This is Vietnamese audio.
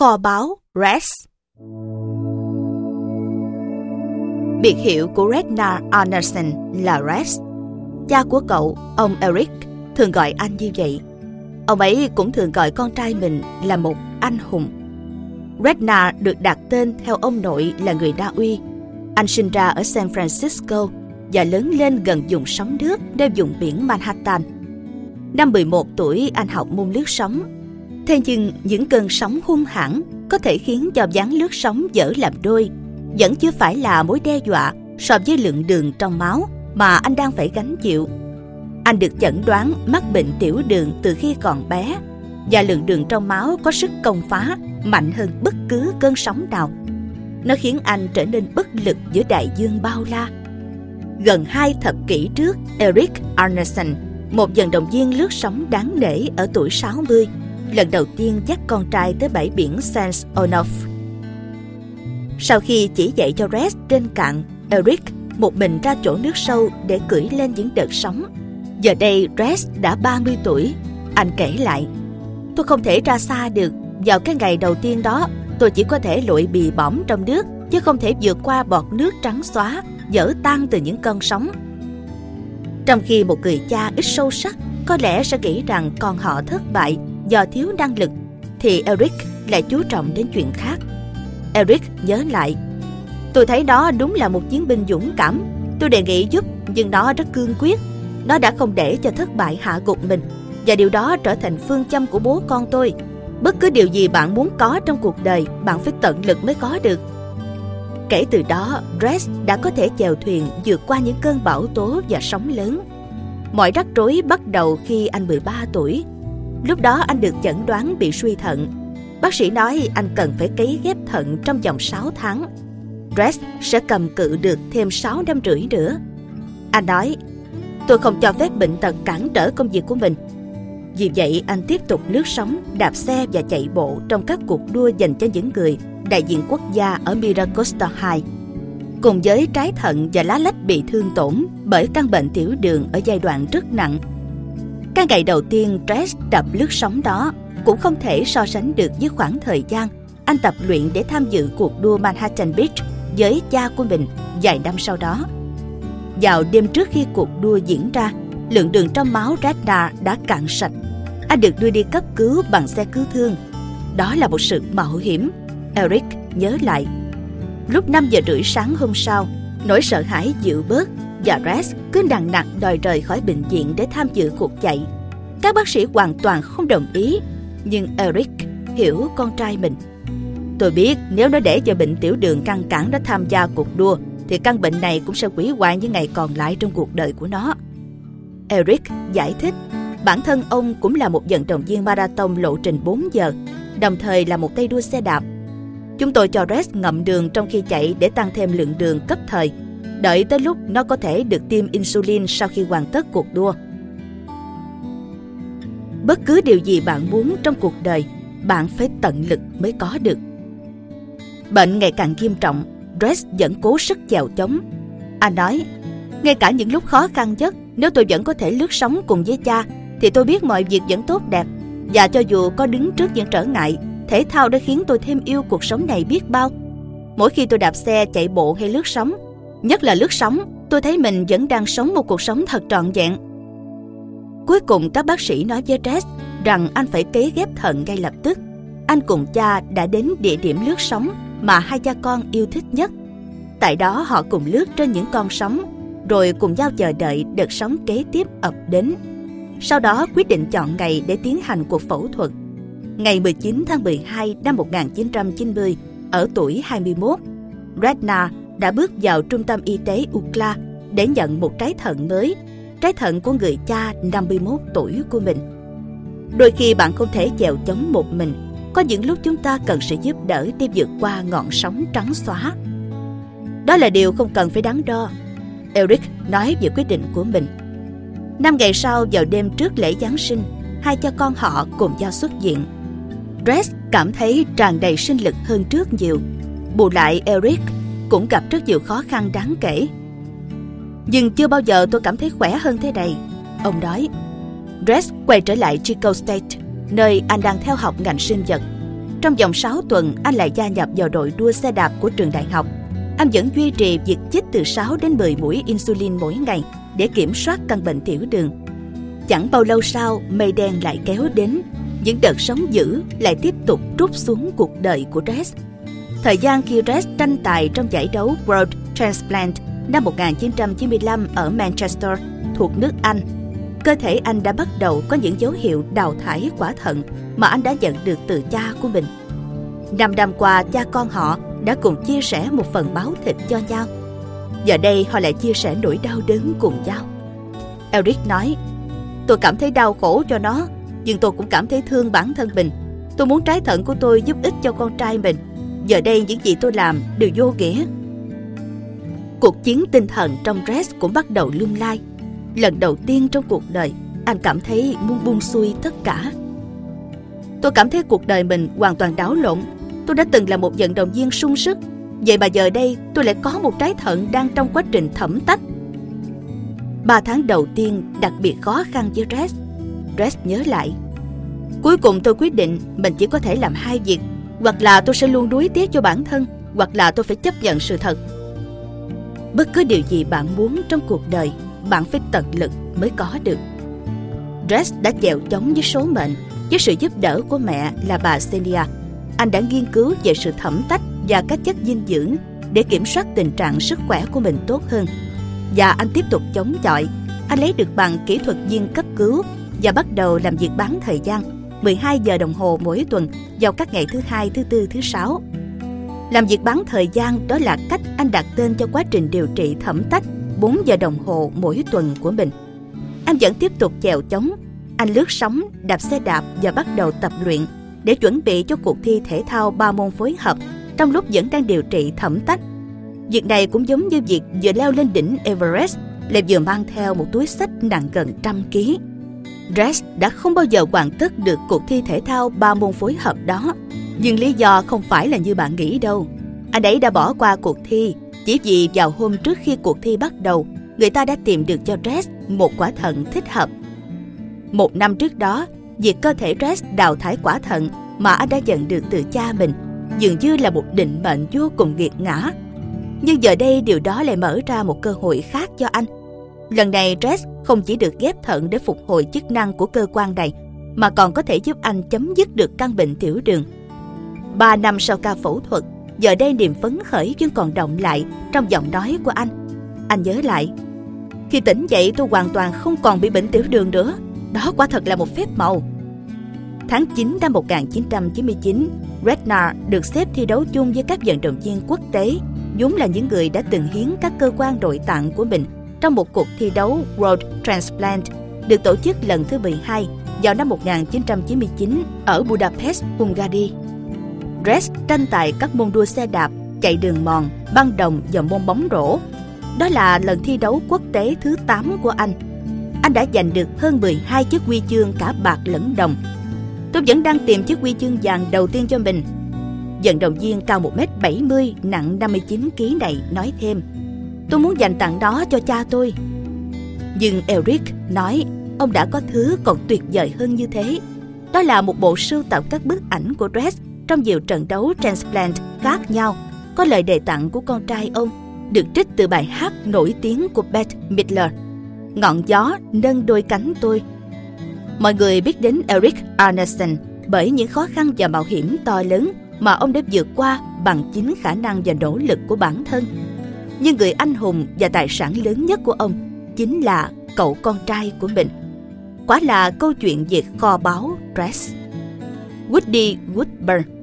Kho báu Rex. Biệt hiệu của Ragnar Arnason là Rex. Cha của cậu, ông Eric, thường gọi anh như vậy. Ông ấy cũng thường gọi con trai mình là một anh hùng. Ragnar được đặt tên theo ông nội là người Na Uy. Anh sinh ra ở San Francisco và lớn lên gần vùng sóng nước nơi vùng biển Manhattan. Năm 11 tuổi, anh học môn lướt sóng. Thế nhưng những cơn sóng hung hãn có thể khiến cho ván lướt sóng vỡ làm đôi vẫn chưa phải là mối đe dọa so với lượng đường trong máu mà anh đang phải gánh chịu. Anh được chẩn đoán mắc bệnh tiểu đường từ khi còn bé, và lượng đường trong máu có sức công phá mạnh hơn bất cứ cơn sóng nào. Nó khiến anh trở nên bất lực giữa đại dương bao la. Gần 2 thập kỷ trước, Eric Arnason, một vận động viên lướt sóng đáng nể ở tuổi 60, lần đầu tiên dắt con trai tới bãi biển Saint Onofre. Sau khi chỉ dạy cho Rex trên cạn, Eric một mình ra chỗ nước sâu để cưỡi lên những đợt sóng. Giờ đây Rex đã 30 tuổi. Anh kể lại: "Tôi không thể ra xa được. Vào cái ngày đầu tiên đó, tôi chỉ có thể lội bì bõm trong nước, chứ không thể vượt qua bọt nước trắng xóa, vỡ tan từ những cơn sóng." Trong khi một người cha ít sâu sắc có lẽ sẽ nghĩ rằng con họ thất bại do thiếu năng lực, thì Eric lại chú trọng đến chuyện khác. Eric nhớ lại: "Tôi thấy nó đúng là một chiến binh dũng cảm. Tôi đề nghị giúp, nhưng nó rất cương quyết. Nó đã không để cho thất bại hạ gục mình, và điều đó trở thành phương châm của bố con tôi. Bất cứ điều gì bạn muốn có trong cuộc đời, bạn phải tận lực mới có được." Kể từ đó, Rex đã có thể chèo thuyền vượt qua những cơn bão tố và sóng lớn. Mọi rắc rối bắt đầu khi anh 13 tuổi. Lúc đó anh được chẩn đoán bị suy thận. Bác sĩ nói anh cần phải cấy ghép thận trong vòng 6 tháng. Rex sẽ cầm cự được thêm 6 năm rưỡi nữa. Anh nói: "Tôi không cho phép bệnh tật cản trở công việc của mình." Vì vậy, anh tiếp tục lướt sóng, đạp xe và chạy bộ trong các cuộc đua dành cho những người đại diện quốc gia ở Miracosta High. Cùng với trái thận và lá lách bị thương tổn bởi căn bệnh tiểu đường ở giai đoạn rất nặng. Cái ngày đầu tiên Rex tập lướt sóng đó cũng không thể so sánh được với khoảng thời gian anh tập luyện để tham dự cuộc đua Manhattan Beach với cha của mình vài năm sau đó. Vào đêm trước khi cuộc đua diễn ra, lượng đường trong máu Ragnar đã cạn sạch. Anh được đưa đi cấp cứu bằng xe cứu thương. Đó là một sự mạo hiểm, Eric nhớ lại. Lúc 5 giờ rưỡi sáng hôm sau, nỗi sợ hãi dịu bớt và Rex cứ nằng nặc đòi rời khỏi bệnh viện để tham dự cuộc chạy. Các bác sĩ hoàn toàn không đồng ý, nhưng Eric hiểu con trai mình. "Tôi biết nếu nó để cho bệnh tiểu đường ngăn cản nó tham gia cuộc đua, thì căn bệnh này cũng sẽ hủy hoại những ngày còn lại trong cuộc đời của nó." Eric giải thích bản thân ông cũng là một vận động viên marathon lộ trình 4 giờ, đồng thời là một tay đua xe đạp. "Chúng tôi cho Rex ngậm đường trong khi chạy để tăng thêm lượng đường cấp thời, đợi tới lúc nó có thể được tiêm insulin sau khi hoàn tất cuộc đua." Bất cứ điều gì bạn muốn trong cuộc đời, bạn phải tận lực mới có được. Bệnh ngày càng nghiêm trọng, Rex vẫn cố sức chèo chống. Anh nói: "Ngay cả những lúc khó khăn nhất, nếu tôi vẫn có thể lướt sóng cùng với cha, thì tôi biết mọi việc vẫn tốt đẹp. Và cho dù có đứng trước những trở ngại, thể thao đã khiến tôi thêm yêu cuộc sống này biết bao. Mỗi khi tôi đạp xe, chạy bộ hay lướt sóng, nhất là lướt sóng, tôi thấy mình vẫn đang sống một cuộc sống thật trọn vẹn." Cuối cùng các bác sĩ nói với Rex rằng anh phải cấy ghép thận ngay lập tức. Anh cùng cha đã đến địa điểm lướt sóng mà hai cha con yêu thích nhất. Tại đó họ cùng lướt trên những con sóng, rồi cùng nhau chờ đợi đợt sóng kế tiếp ập đến. Sau đó quyết định chọn ngày để tiến hành cuộc phẫu thuật. Ngày 19 tháng 12 năm 1990, ở tuổi 21, Ragnar đã bước vào trung tâm y tế UCLA để nhận một trái thận mới, trái thận của người cha 51 tuổi của mình. Đôi khi bạn không thể chèo chống một mình, có những lúc chúng ta cần sự giúp đỡ để vượt qua ngọn sóng trắng xóa. Đó là điều không cần phải đắn đo, Eric nói về quyết định của mình. 5 ngày sau, vào đêm trước lễ Giáng sinh, hai cha con họ cùng nhau xuất viện. Rex cảm thấy tràn đầy sinh lực hơn trước nhiều. Bù lại, Eric cũng gặp rất nhiều khó khăn đáng kể. "Nhưng chưa bao giờ tôi cảm thấy khỏe hơn thế này," ông nói. Rex quay trở lại Chico State, nơi anh đang theo học ngành sinh vật. Trong vòng 6 tuần, anh lại gia nhập vào đội đua xe đạp của trường đại học. Anh vẫn duy trì việc chích từ 6 đến 10 mũi insulin mỗi ngày để kiểm soát căn bệnh tiểu đường. Chẳng bao lâu sau, mây đen lại kéo đến. Những đợt sóng dữ lại tiếp tục trút xuống cuộc đời của Rez. Thời gian khi Rez tranh tài trong giải đấu World Transplant năm 1995 ở Manchester thuộc nước Anh, cơ thể anh đã bắt đầu có những dấu hiệu đào thải quả thận mà anh đã nhận được từ cha của mình. 5 năm qua, cha con họ đã cùng chia sẻ một phần máu thịt cho nhau. Giờ đây họ lại chia sẻ nỗi đau đớn cùng nhau. Eric nói, tôi cảm thấy đau khổ cho nó, nhưng tôi cũng cảm thấy thương bản thân mình. Tôi muốn trái thận của tôi giúp ích cho con trai mình. Giờ đây những gì tôi làm đều vô nghĩa. Cuộc chiến tinh thần trong Rez cũng bắt đầu lung lay. Lần đầu tiên trong cuộc đời, anh cảm thấy muốn buông xuôi tất cả. Tôi cảm thấy cuộc đời mình hoàn toàn đảo lộn. Tôi đã từng là một vận động viên sung sức, vậy mà giờ đây tôi lại có một trái thận đang trong quá trình thẩm tách. 3 tháng đầu tiên đặc biệt khó khăn với Rez. Rez nhớ lại, cuối cùng tôi quyết định mình chỉ có thể làm 2 việc. Hoặc là tôi sẽ luôn nuối tiếc cho bản thân, hoặc là tôi phải chấp nhận sự thật. Bất cứ điều gì bạn muốn trong cuộc đời, bạn phải tận lực mới có được. Rez đã chèo chống với số mệnh. Với sự giúp đỡ của mẹ là bà Celia, anh đã nghiên cứu về sự thẩm tách và các chất dinh dưỡng để kiểm soát tình trạng sức khỏe của mình tốt hơn. Và anh tiếp tục chống chọi. Anh lấy được bằng kỹ thuật viên cấp cứu và bắt đầu làm việc bán thời gian 12 giờ đồng hồ mỗi tuần vào các ngày thứ Hai, thứ Tư, thứ Sáu. Làm việc bán thời gian đó là cách anh đặt tên cho quá trình điều trị thẩm tách 4 giờ đồng hồ mỗi tuần của mình. Anh vẫn tiếp tục chèo chống. Anh lướt sóng, đạp xe đạp và bắt đầu tập luyện để chuẩn bị cho cuộc thi thể thao 3 môn phối hợp trong lúc vẫn đang điều trị thẩm tách. Việc này cũng giống như việc vừa leo lên đỉnh Everest lại vừa mang theo một túi xách nặng gần 100 kg. Rez đã không bao giờ hoàn tất được cuộc thi thể thao 3 môn phối hợp đó. Nhưng lý do không phải là như bạn nghĩ đâu. Anh ấy đã bỏ qua cuộc thi chỉ vì vào hôm trước khi cuộc thi bắt đầu, người ta đã tìm được cho Rez một quả thận thích hợp. 1 năm trước đó, việc cơ thể Rez đào thải quả thận mà anh đã nhận được từ cha mình dường như là một định mệnh vô cùng nghiệt ngã. Nhưng giờ đây điều đó lại mở ra một cơ hội khác cho anh. Lần này Rez không chỉ được ghép thận để phục hồi chức năng của cơ quan này, mà còn có thể giúp anh chấm dứt được căn bệnh tiểu đường. 3 năm sau ca phẫu thuật, giờ đây niềm phấn khởi vẫn còn đọng lại trong giọng nói của anh. Anh nhớ lại, khi tỉnh dậy tôi hoàn toàn không còn bị bệnh tiểu đường nữa. Đó quả thật là một phép màu. Tháng 9 năm 1999, Redknapp được xếp thi đấu chung với các vận động viên quốc tế, vốn là những người đã từng hiến các cơ quan nội tạng của mình trong một cuộc thi đấu World Transplant được tổ chức lần thứ 12 vào năm 1999 ở Budapest, Hungary. Rez tranh tài các môn đua xe đạp, chạy đường mòn, băng đồng và môn bóng rổ. Đó là lần thi đấu quốc tế thứ 8 của anh. Anh đã giành được hơn 12 chiếc huy chương cả bạc lẫn đồng. Tôi vẫn đang tìm chiếc huy chương vàng đầu tiên cho mình. Vận động viên cao 1m70, nặng 59 kg này nói thêm, tôi muốn dành tặng đó cho cha tôi. Nhưng Eric nói ông đã có thứ còn tuyệt vời hơn như thế. Đó là một bộ sưu tập các bức ảnh của Rez trong nhiều trận đấu transplant khác nhau, có lời đề tặng của con trai ông, được trích từ bài hát nổi tiếng của Bette Midler, Ngọn gió nâng đôi cánh tôi. Mọi người biết đến Eric Arneson bởi những khó khăn và mạo hiểm to lớn mà ông đã vượt qua bằng chính khả năng và nỗ lực của bản thân. Nhưng người anh hùng và tài sản lớn nhất của ông chính là cậu con trai của mình. Quả là câu chuyện về kho báu Rez. Woody Woodburn